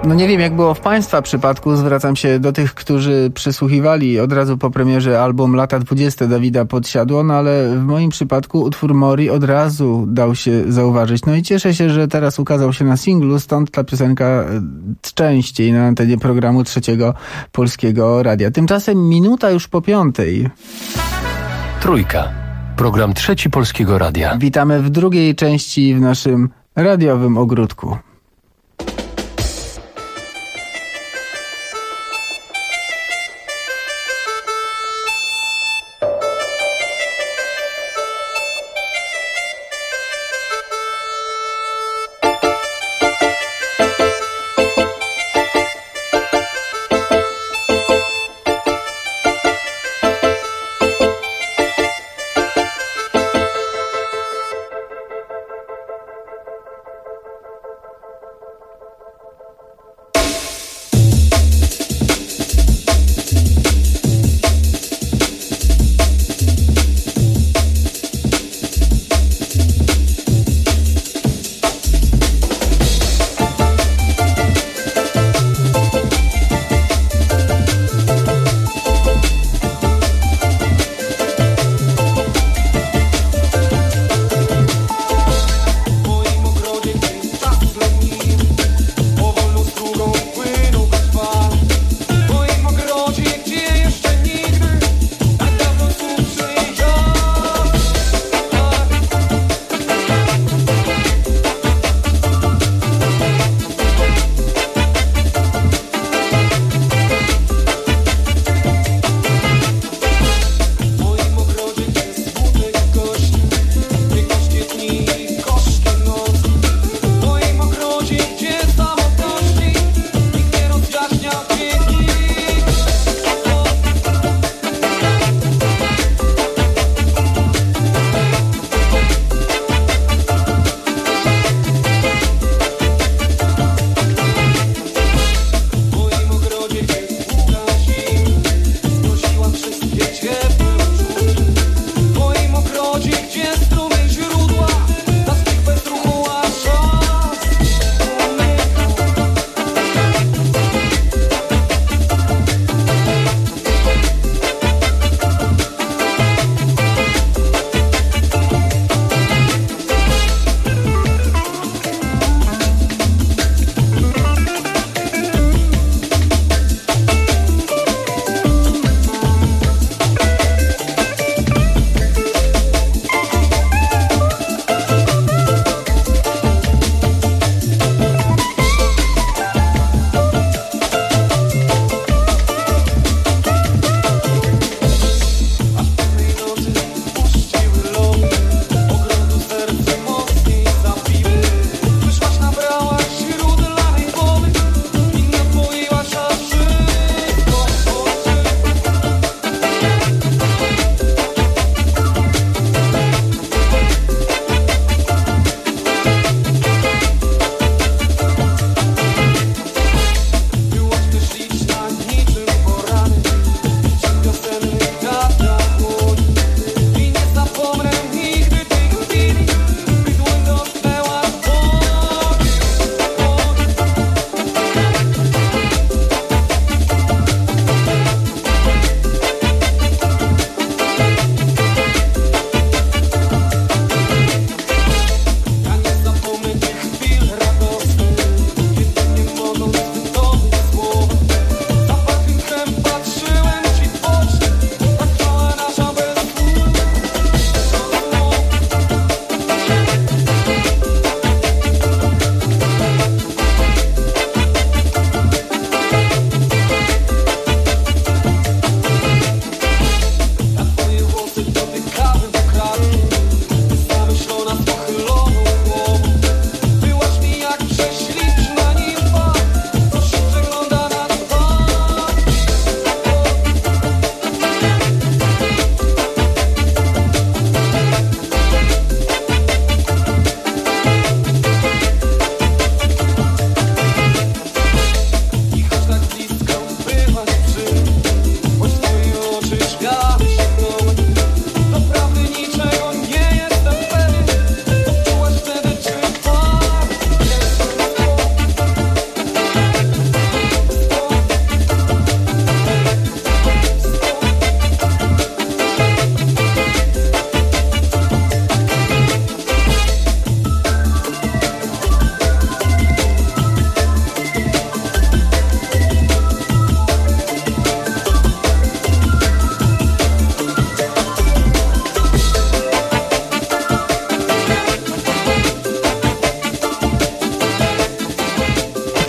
No nie wiem, jak było w Państwa przypadku. Zwracam się do tych, którzy przysłuchiwali od razu po premierze album Lata 20 Dawida Podsiadło, no ale w moim przypadku utwór Mori od razu dał się zauważyć. No i cieszę się, że teraz ukazał się na singlu, stąd ta piosenka częściej na antenie programu Trzeciego Polskiego Radia. Tymczasem minuta już po 5:00. Trójka. Program Trzeci Polskiego Radia. Witamy w drugiej części w naszym radiowym ogródku.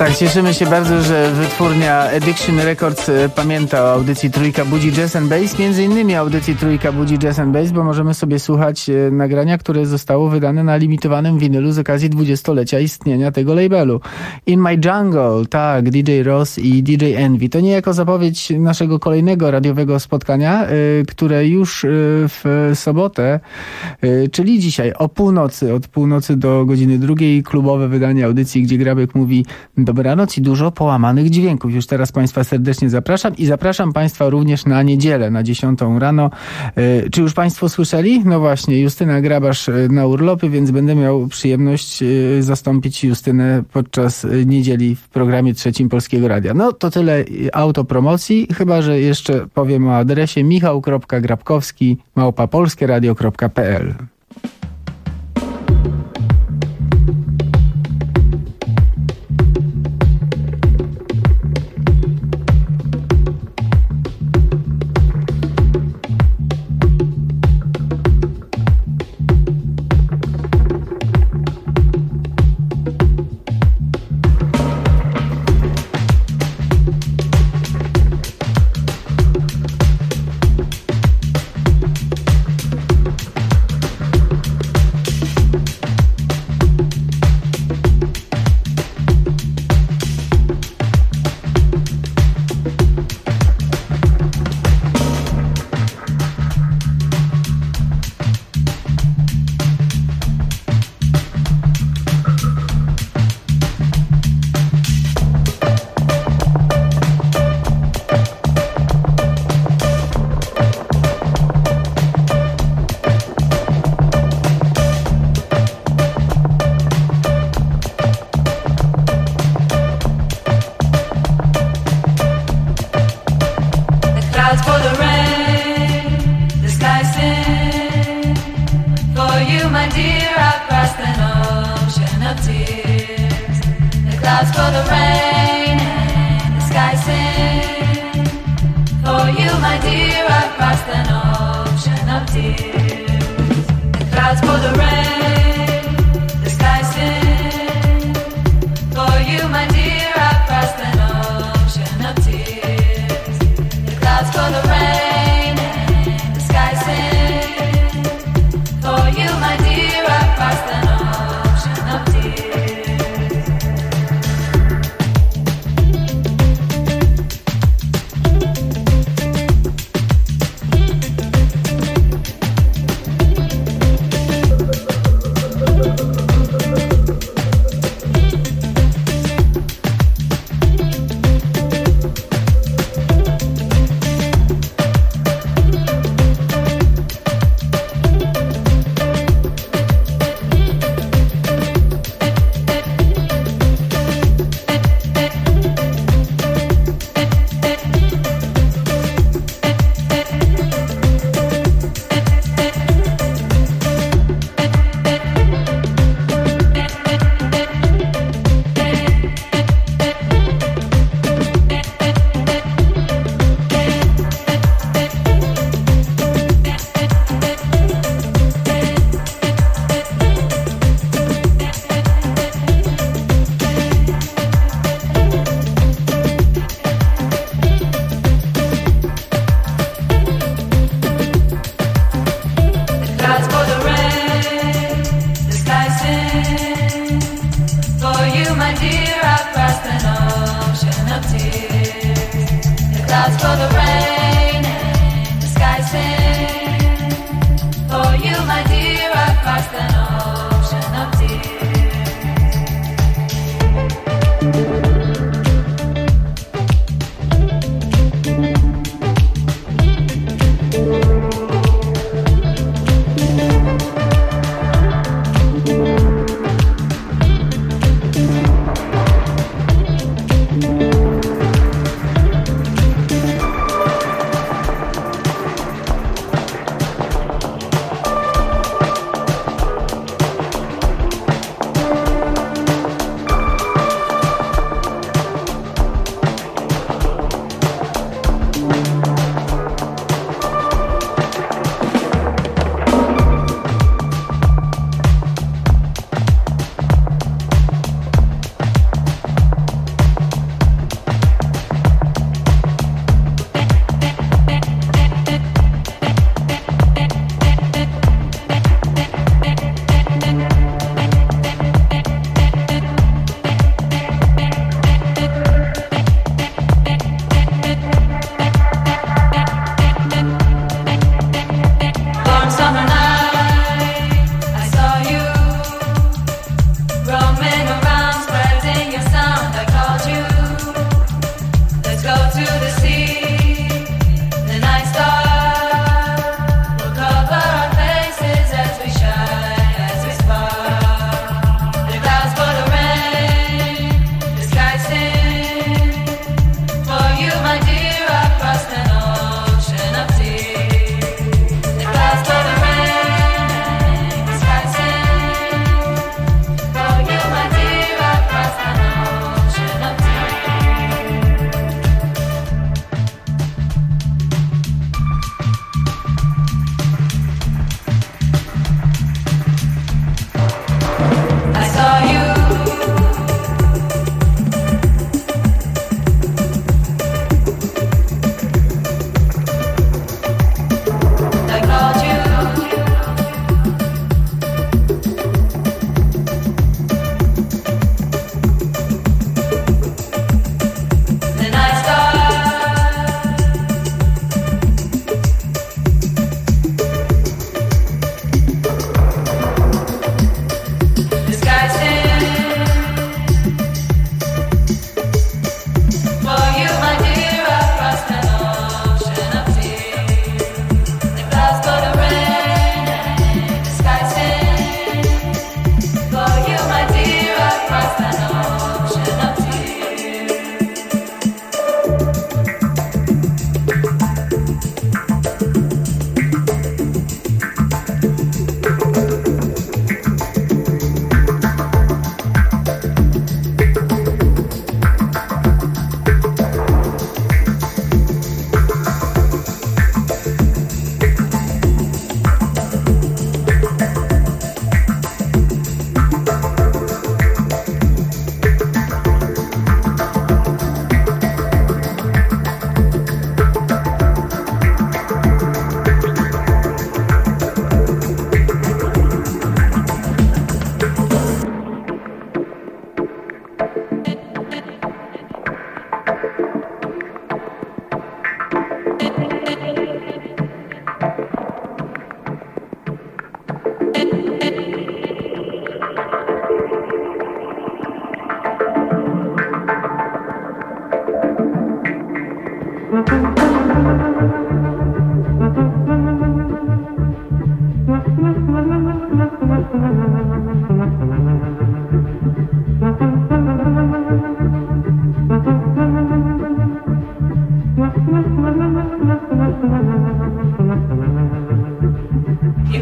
Tak, cieszymy się bardzo, że wytwórnia Addiction Records pamięta o audycji Trójka Budzi Jazz and Bass, między innymi audycji Trójka Budzi Jazz and Bass, bo możemy sobie słuchać nagrania, które zostało wydane na limitowanym winylu z okazji 20-lecia istnienia tego labelu. In My Jungle, tak, DJ Ross i DJ Envy. To niejako zapowiedź naszego kolejnego radiowego spotkania, które już w sobotę, czyli dzisiaj o północy, od północy do godziny 2, klubowe wydanie audycji, gdzie Grabek mówi dobranoc i dużo połamanych dźwięków. Już teraz Państwa serdecznie zapraszam i zapraszam Państwa również na niedzielę, na 10 rano. Czy już Państwo słyszeli? No właśnie, Justyna Grabasz na urlopy, więc będę miał przyjemność zastąpić Justynę podczas niedzieli w programie Trzecim Polskiego Radia. No to tyle autopromocji, chyba że jeszcze powiem o adresie michał.grabkowski@polskieradio.pl.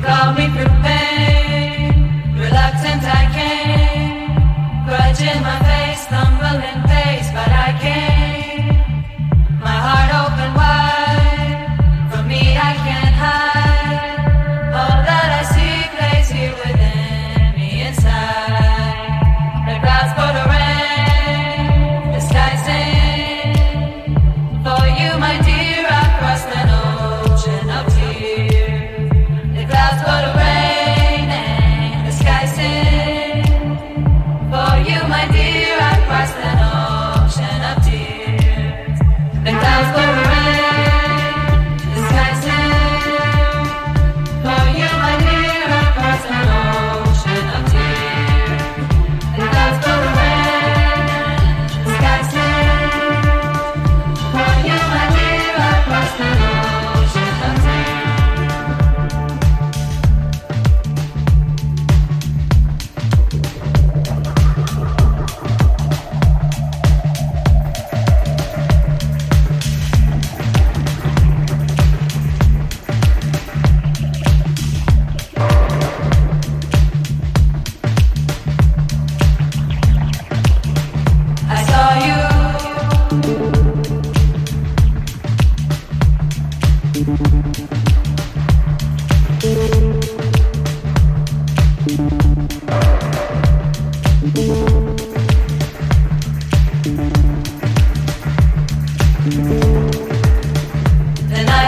called me through pain. Reluctant I came, grudge in my face, stumbling pace, but I came. My heart open wide, from me I can't hide. All that I see plays here within me inside. The clouds pour the rain, the sky sings. For you, my dear, I crossed an ocean of tears. The clouds pour the rain and the sky sings. For you, my dear, I crossed an ocean of tears. The clouds pour the rain, the sky sings. For you, my dear, I crossed an ocean of tears. The clouds pour the rain, the sky sings. For you, my dear, I crossed an ocean of tears. I saw you. Then I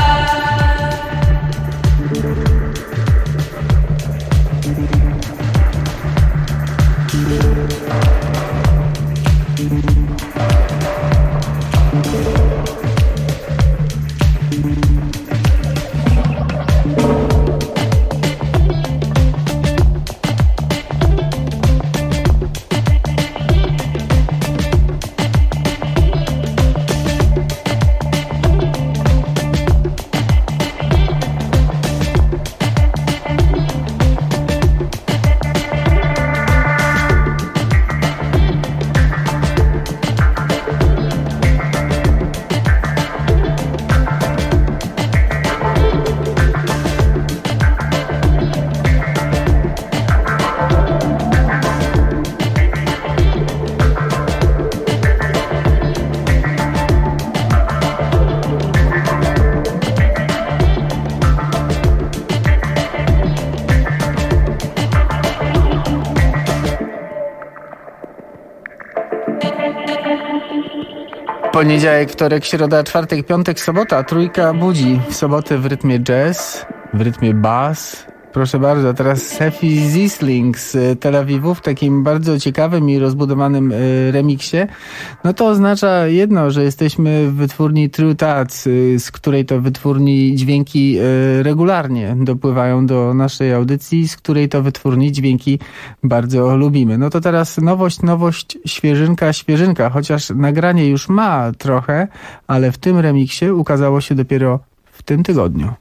Poniedziałek, wtorek, środa, czwartek, piątek, sobota. Trójka budzi. W sobotę w rytmie jazz, w rytmie bass. Proszę bardzo, teraz Sefi Zisling z Tel Awiwu w takim bardzo ciekawym i rozbudowanym remiksie. No to oznacza jedno, że jesteśmy w wytwórni True Tats, z której to wytwórni dźwięki regularnie dopływają do naszej audycji, z której to wytwórni dźwięki bardzo lubimy. No to teraz nowość, świeżynka, chociaż nagranie już ma trochę, ale w tym remiksie ukazało się dopiero w tym tygodniu.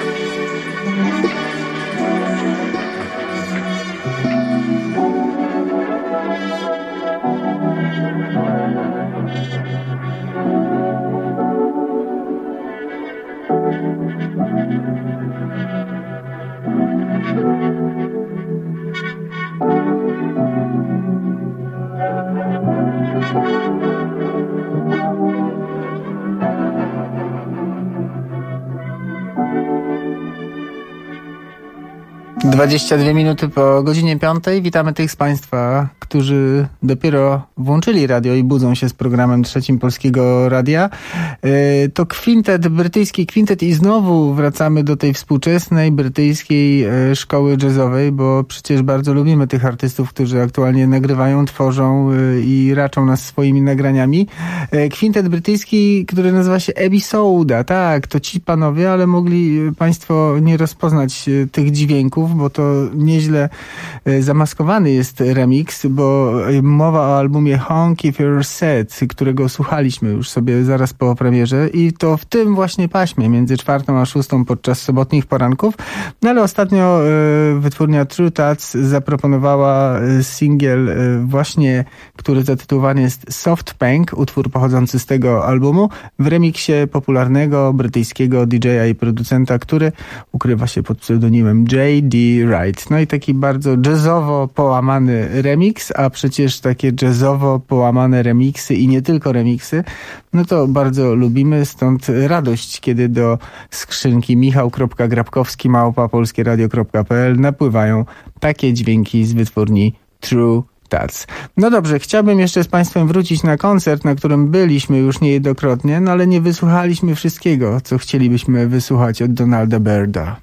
22 minuty po godzinie 5. Witamy tych z Państwa, którzy dopiero włączyli radio i budzą się z programem trzecim Polskiego Radia. To kwintet, brytyjski kwintet i znowu wracamy do tej współczesnej brytyjskiej szkoły jazzowej, bo przecież bardzo lubimy tych artystów, którzy aktualnie nagrywają, tworzą i raczą nas swoimi nagraniami. Kwintet brytyjski, który nazywa się Episoda. Tak, to ci panowie, ale mogli Państwo nie rozpoznać tych dźwięków, bo to nieźle zamaskowany jest remix, bo mowa o albumie Honk If You're Sad, którego słuchaliśmy już sobie zaraz po premierze i to w tym właśnie paśmie, między 4 a 6 podczas sobotnich poranków. No ale ostatnio wytwórnia True Tats zaproponowała singiel właśnie, który zatytułowany jest Soft Punk, utwór pochodzący z tego albumu, w remiksie popularnego brytyjskiego DJ-a i producenta, który ukrywa się pod pseudonimem J.D. Wright. No i taki bardzo jazzowo połamany remix, a przecież takie jazzowo połamane remiksy i nie tylko remiksy, no to bardzo lubimy, stąd radość, kiedy do skrzynki michał.grabkowski@polskieradio.pl napływają takie dźwięki z wytwórni True Tats. No dobrze, chciałbym jeszcze z Państwem wrócić na koncert, na którym byliśmy już niejednokrotnie, no ale nie wysłuchaliśmy wszystkiego, co chcielibyśmy wysłuchać od Donalda Byrda.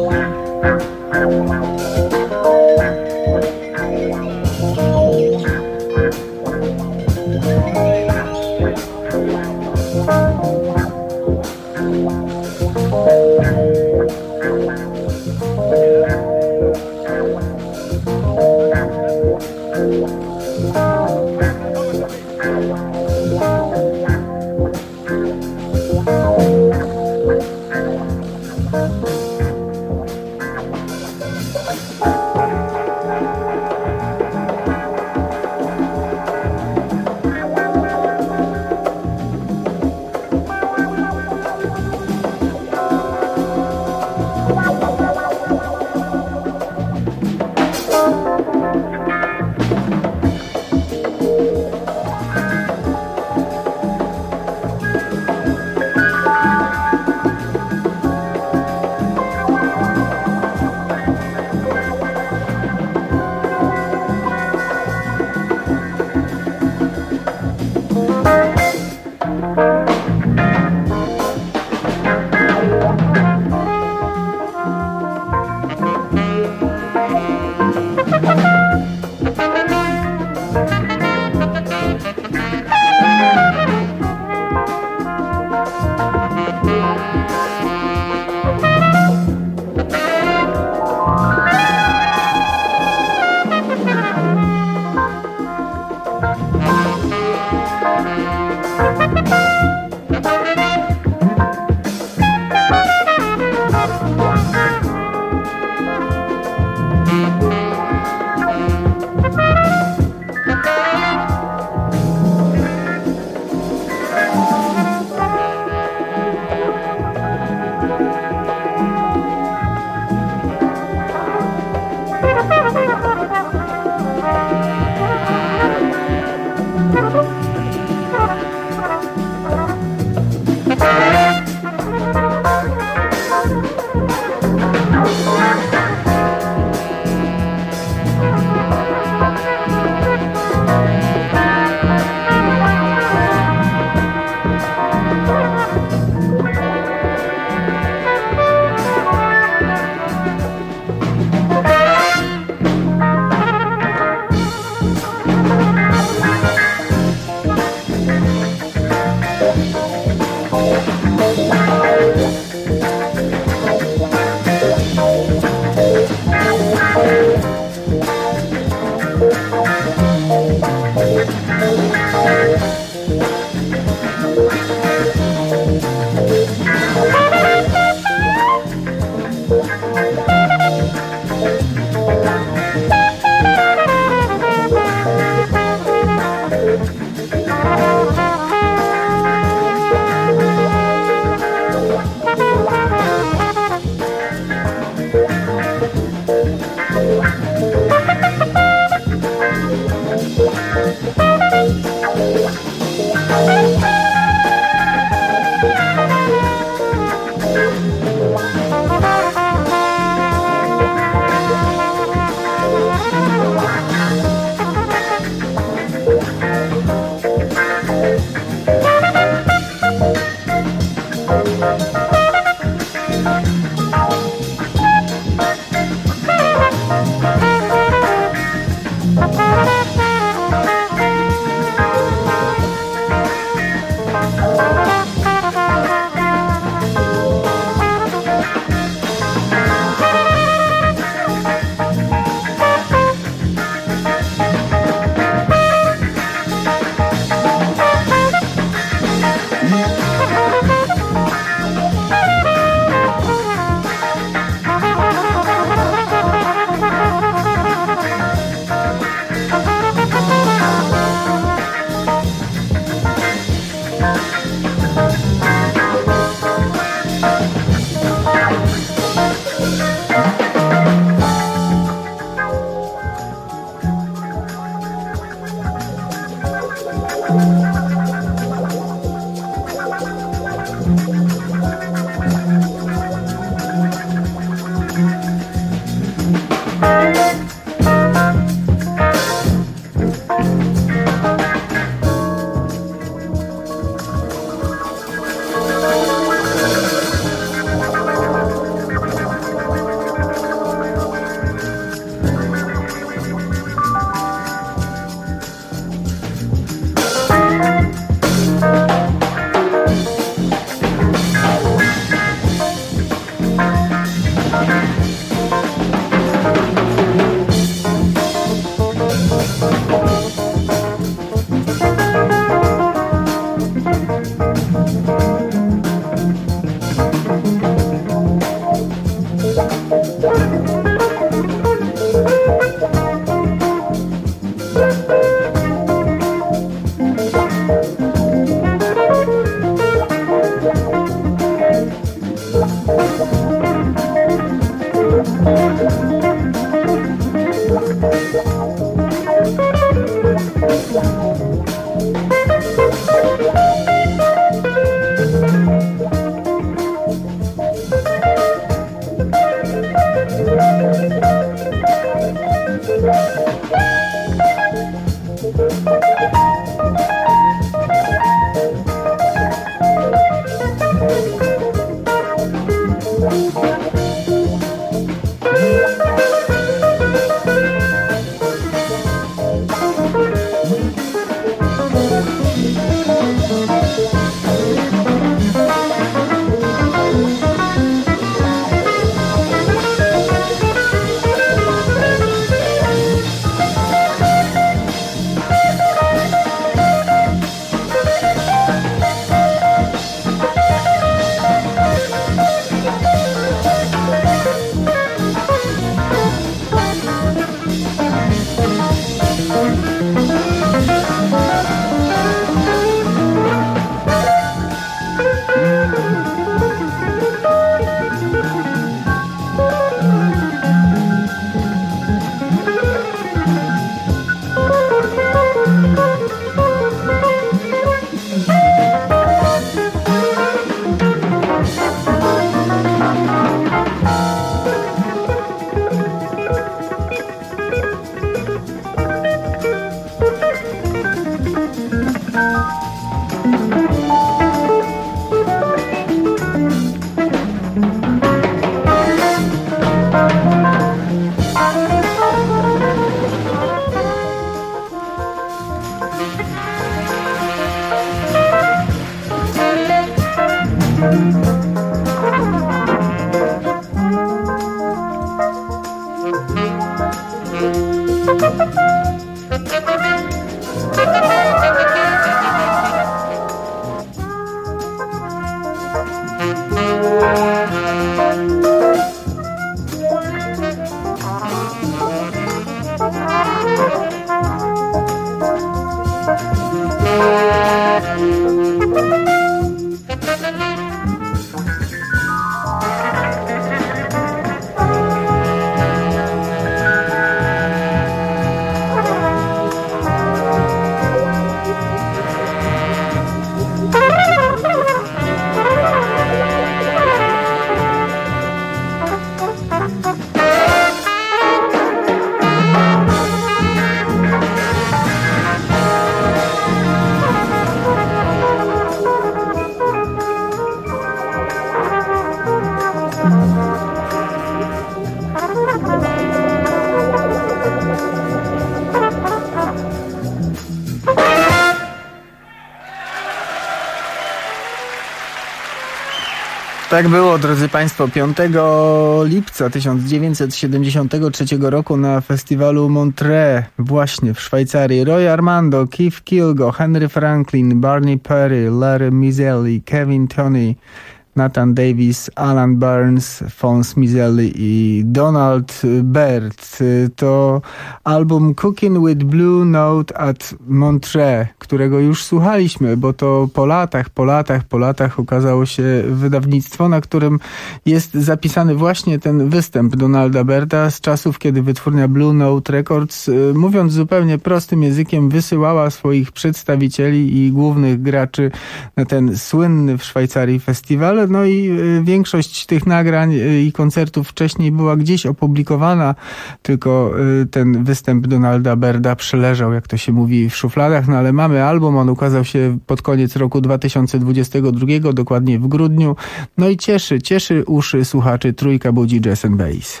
Tak było, drodzy Państwo, 5 lipca 1973 roku na festiwalu Montreux, właśnie w Szwajcarii. Roy Armando, Keith Kilgo, Henry Franklin, Barney Perry, Larry Mizelli, Kevin Toney, Nathan Davis, Alan Burns, Fons Mizelli i Donald Byrd. To album Cooking with Blue Note at Montreux, którego już słuchaliśmy, bo to po latach okazało się wydawnictwo, na którym jest zapisany właśnie ten występ Donalda Byrda z czasów, kiedy wytwórnia Blue Note Records, mówiąc zupełnie prostym językiem, wysyłała swoich przedstawicieli i głównych graczy na ten słynny w Szwajcarii festiwal. No i większość tych nagrań i koncertów wcześniej była gdzieś opublikowana, tylko ten występ Donalda Byrda przeleżał, jak to się mówi, w szufladach. No ale mamy album, on ukazał się pod koniec roku 2022, dokładnie w grudniu. No i cieszy uszy słuchaczy Trójka budzi Jazz and Bass.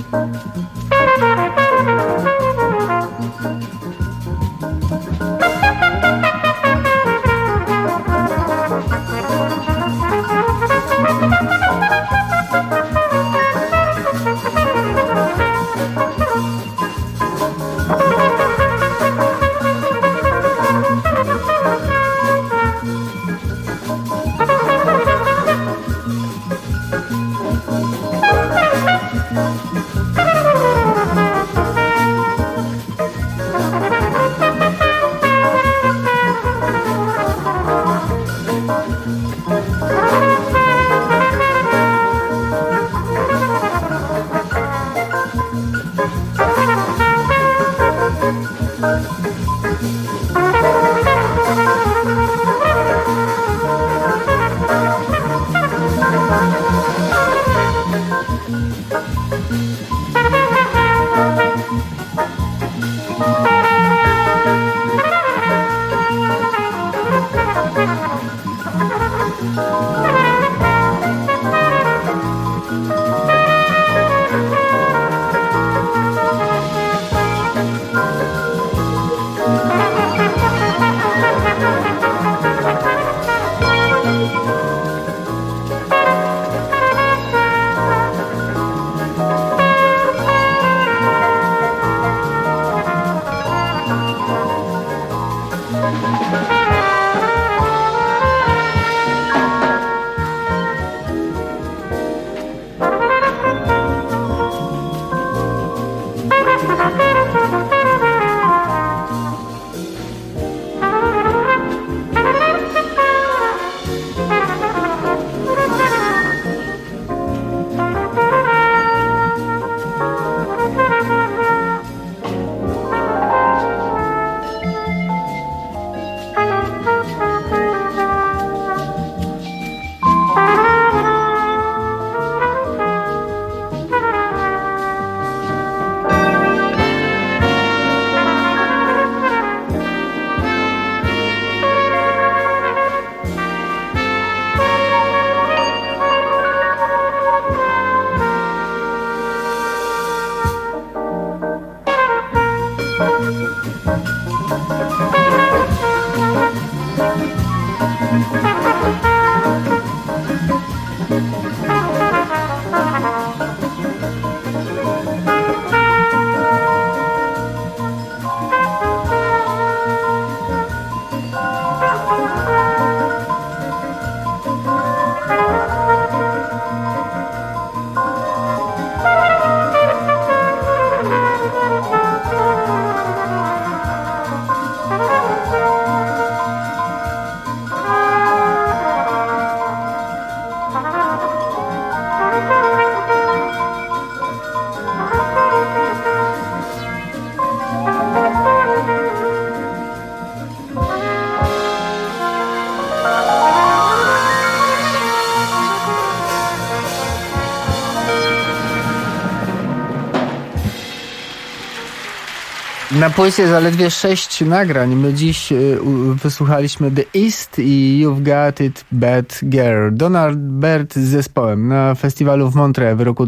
Na płycie zaledwie 6 nagrań. My dziś wysłuchaliśmy The East i You've Got It Bad Girl. Donald Byrd z zespołem na festiwalu w Montreux w roku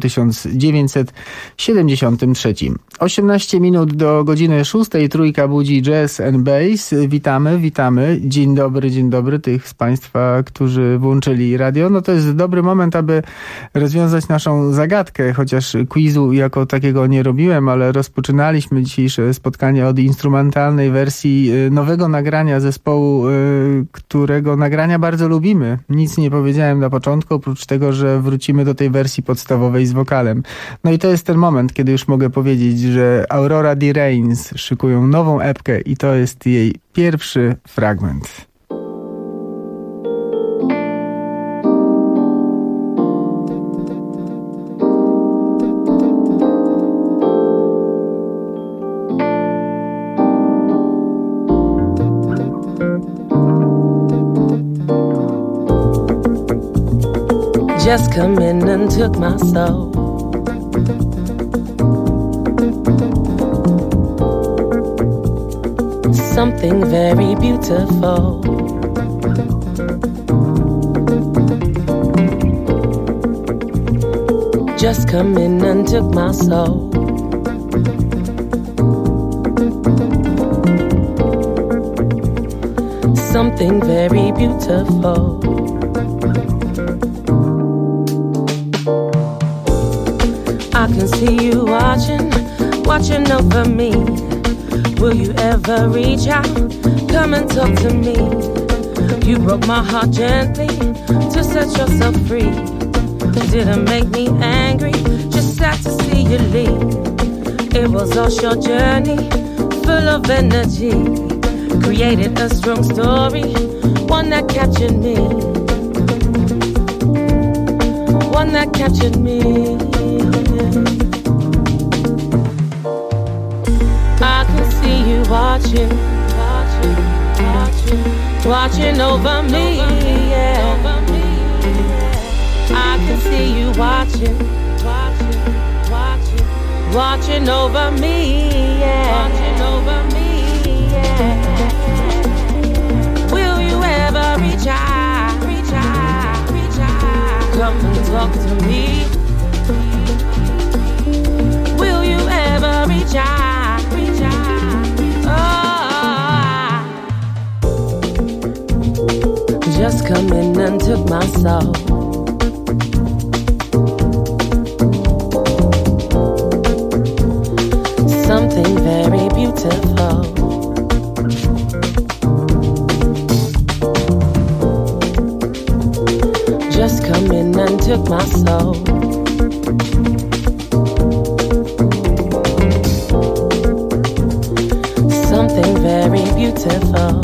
1973. 18 minut do godziny 6. Trójka budzi Jazz and Bass. Witamy. Dzień dobry tych z Państwa, którzy włączyli radio. No to jest dobry moment, aby rozwiązać naszą zagadkę, chociaż quizu jako takiego nie robiłem, ale rozpoczynaliśmy dzisiejsze spotkanie od instrumentalnej wersji nowego nagrania zespołu, którego nagrania bardzo lubimy. Nic nie powiedziałem na początku, oprócz tego, że wrócimy do tej wersji podstawowej z wokalem. No i to jest ten moment, kiedy już mogę powiedzieć, że Aurora D. Reigns szykują nową epkę i to jest jej pierwszy fragment. Just come in and took my soul. Something very beautiful. just come in and took my soul. Something very beautiful. I can see you watching over me. Will you ever reach out? Come and talk to me. You broke my heart gently to set yourself free. Didn't make me angry, just sad to see you leave. It was all your journey, full of energy. Created a strong story, one that captured me. One that captured me. I can see you watching over me, yeah. I can see you watching over me, yeah. Watching over me, yeah. Will you ever reach out? Come and talk to me. Will you ever reach out? Just come in and took my soul. Something very beautiful. Just come in and took my soul. Something very beautiful.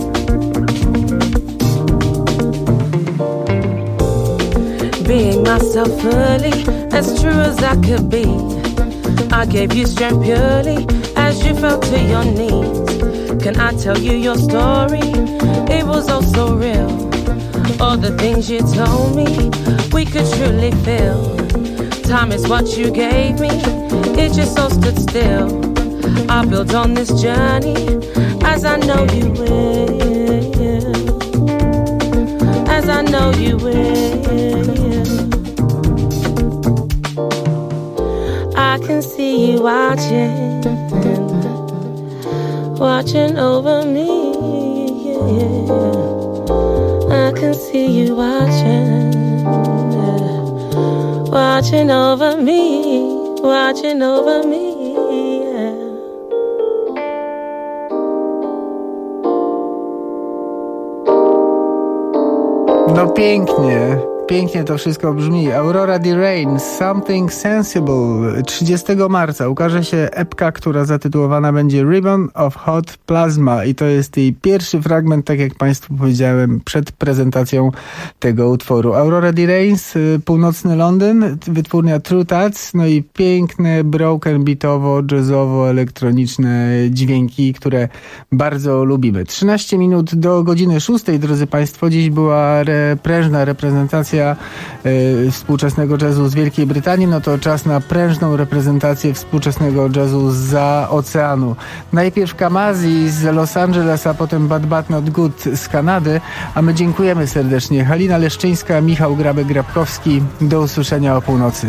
Being myself fully, as true as I could be. I gave you strength purely as you fell to your knees. Can I tell you your story? It was all so real. All the things you told me, we could truly feel. Time is what you gave me, it just all stood still. I built on this journey, as I know you will. As I know you will. I can see you watching over me, yeah. I can see you watching over me, yeah. No pięknie to wszystko brzmi. Aurora D. Rain, Something Sensible. 30 marca ukaże się epka, która zatytułowana będzie Ribbon of Hot Plasma i to jest jej pierwszy fragment, tak jak Państwu powiedziałem przed prezentacją tego utworu. Aurora D. Rain, północny Londyn, wytwórnia True Touch, no i piękne broken beatowo, jazzowo, elektroniczne dźwięki, które bardzo lubimy. 13 minut do godziny 6, drodzy Państwo. Dziś była prężna reprezentacja współczesnego jazzu z Wielkiej Brytanii, no to czas na prężną reprezentację współczesnego jazzu zza oceanu. Najpierw Kamasi z Los Angeles, a potem Bad But Not Good z Kanady, a my dziękujemy serdecznie. Halina Leszczyńska, Michał Grabek-Grabkowski. Do usłyszenia o północy.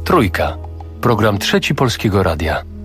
Trójka. Program Trzeci Polskiego Radia.